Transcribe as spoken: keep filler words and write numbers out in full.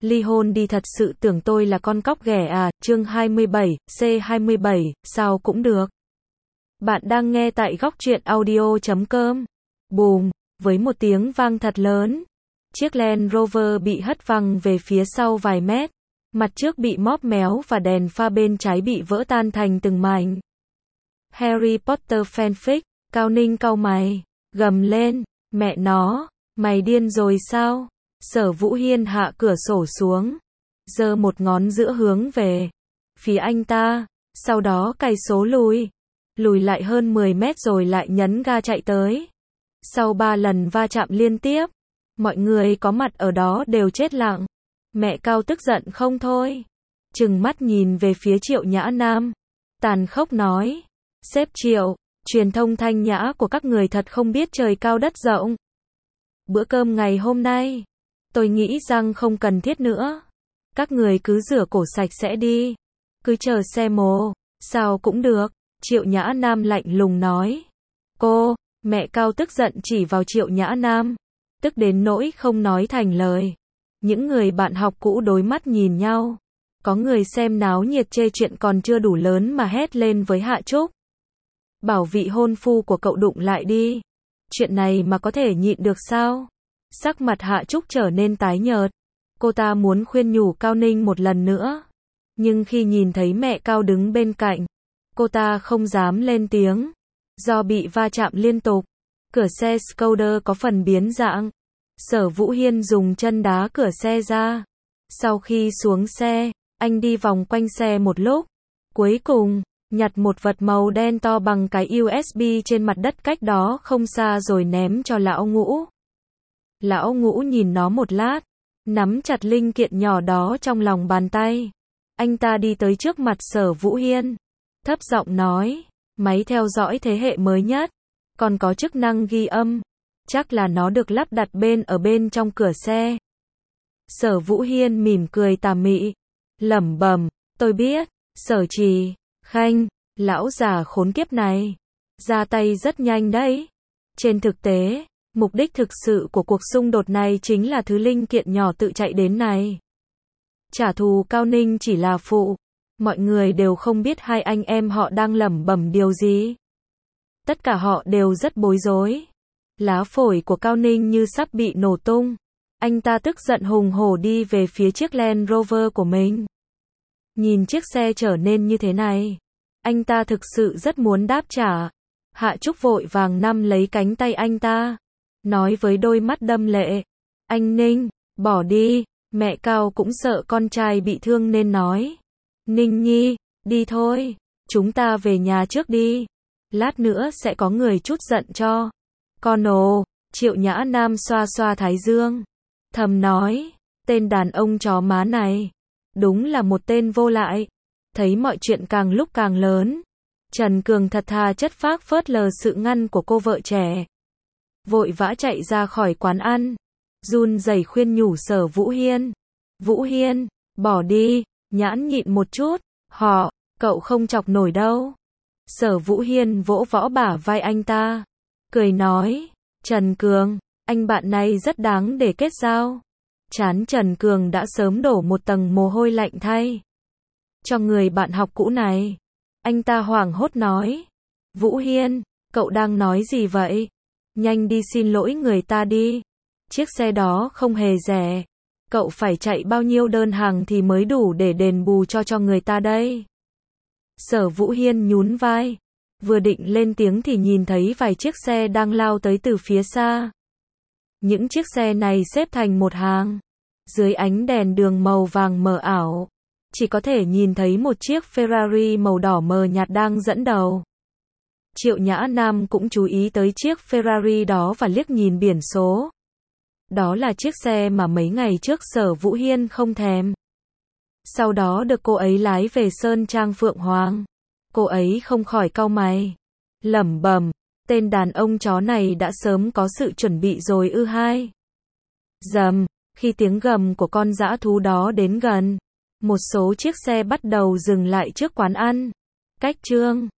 ly hôn đi, thật sự tưởng tôi là con cóc ghẻ à, chương hai mươi bảy, C hai mươi bảy, sao cũng được. Bạn đang nghe tại góc truyện audio chấm com. Bùm, với một tiếng vang thật lớn, chiếc Land Rover bị hất văng về phía sau vài mét, mặt trước bị móp méo và đèn pha bên trái bị vỡ tan thành từng mảnh. Harry Potter fanfic, Cao Ninh cau mày, gầm lên, mẹ nó, mày điên rồi sao? Sở Vũ Hiên hạ cửa sổ xuống, giơ một ngón giữa hướng về phía anh ta, sau đó cày số lùi, lùi lại hơn mười mét rồi lại nhấn ga chạy tới. Sau ba lần va chạm liên tiếp, mọi người có mặt ở đó đều chết lặng. Mẹ Cao tức giận không thôi, trừng mắt nhìn về phía Triệu Nhã Nam, tàn khốc nói, sếp Triệu, truyền thông thanh nhã của các người thật không biết trời cao đất rộng. Bữa cơm ngày hôm nay, tôi nghĩ rằng không cần thiết nữa. Các người cứ rửa cổ sạch sẽ đi, cứ chờ xe mồ, sao cũng được. Triệu Nhã Nam lạnh lùng nói. Cô, mẹ Cao tức giận chỉ vào Triệu Nhã Nam, tức đến nỗi không nói thành lời. Những người bạn học cũ đối mắt nhìn nhau. Có người xem náo nhiệt chê chuyện còn chưa đủ lớn mà hét lên với Hạ Trúc. Bảo vị hôn phu của cậu đụng lại đi. Chuyện này mà có thể nhịn được sao? Sắc mặt Hạ Trúc trở nên tái nhợt. Cô ta muốn khuyên nhủ Cao Ninh một lần nữa. Nhưng khi nhìn thấy mẹ Cao đứng bên cạnh, cô ta không dám lên tiếng. Do bị va chạm liên tục, cửa xe Skoda có phần biến dạng. Sở Vũ Hiên dùng chân đá cửa xe ra. Sau khi xuống xe, anh đi vòng quanh xe một lúc. Cuối cùng, nhặt một vật màu đen to bằng cái u ét bê trên mặt đất cách đó không xa rồi ném cho lão Ngũ. Lão Ngũ nhìn nó một lát, nắm chặt linh kiện nhỏ đó trong lòng bàn tay. Anh ta đi tới trước mặt Sở Vũ Hiên, thấp giọng nói, máy theo dõi thế hệ mới nhất, còn có chức năng ghi âm, chắc là nó được lắp đặt bên ở bên trong cửa xe. Sở Vũ Hiên mỉm cười tà mị, lẩm bẩm, tôi biết, Sở Trì Khanh, lão già khốn kiếp này, ra tay rất nhanh đấy. Trên thực tế, mục đích thực sự của cuộc xung đột này chính là thứ linh kiện nhỏ tự chạy đến này. Trả thù Cao Ninh chỉ là phụ, mọi người đều không biết hai anh em họ đang lẩm bẩm điều gì. Tất cả họ đều rất bối rối. Lá phổi của Cao Ninh như sắp bị nổ tung. Anh ta tức giận hùng hổ đi về phía chiếc Land Rover của mình. Nhìn chiếc xe trở nên như thế này, anh ta thực sự rất muốn đáp trả. Hạ Trúc vội vàng nắm lấy cánh tay anh ta, nói với đôi mắt đâm lệ, anh Ninh, bỏ đi. Mẹ Cao cũng sợ con trai bị thương nên nói, Ninh Nhi, đi thôi, chúng ta về nhà trước đi, lát nữa sẽ có người trút giận cho. Con ồ, Triệu Nhã Nam xoa xoa thái dương, thầm nói, tên đàn ông chó má này, đúng là một tên vô lại. Thấy mọi chuyện càng lúc càng lớn, Trần Cường thật thà chất phác phớt lờ sự ngăn của cô vợ trẻ. Vội vã chạy ra khỏi quán ăn, run rẩy khuyên nhủ Sở Vũ Hiên. Vũ Hiên, bỏ đi, nhãn nhịn một chút, họ, cậu không chọc nổi đâu. Sở Vũ Hiên vỗ võ bả vai anh ta, cười nói, Trần Cường, anh bạn này rất đáng để kết giao. Trán Trần Cường đã sớm đổ một tầng mồ hôi lạnh thay. Cho người bạn học cũ này, anh ta hoảng hốt nói, Vũ Hiên, cậu đang nói gì vậy? Nhanh đi xin lỗi người ta đi. Chiếc xe đó không hề rẻ. Cậu phải chạy bao nhiêu đơn hàng thì mới đủ để đền bù cho cho người ta đây? Sở Vũ Hiên nhún vai, vừa định lên tiếng thì nhìn thấy vài chiếc xe đang lao tới từ phía xa. Những chiếc xe này xếp thành một hàng, dưới ánh đèn đường màu vàng mờ ảo, chỉ có thể nhìn thấy một chiếc Ferrari màu đỏ mờ nhạt đang dẫn đầu. Triệu Nhã Nam cũng chú ý tới chiếc Ferrari đó và liếc nhìn biển số. Đó là chiếc xe mà mấy ngày trước Sở Vũ Hiên không thèm. Sau đó được cô ấy lái về Sơn Trang Phượng Hoàng. Cô ấy không khỏi cau mày, lẩm bẩm, tên đàn ông chó này đã sớm có sự chuẩn bị rồi ư hai. Rầm, khi tiếng gầm của con dã thú đó đến gần, một số chiếc xe bắt đầu dừng lại trước quán ăn. Cách chương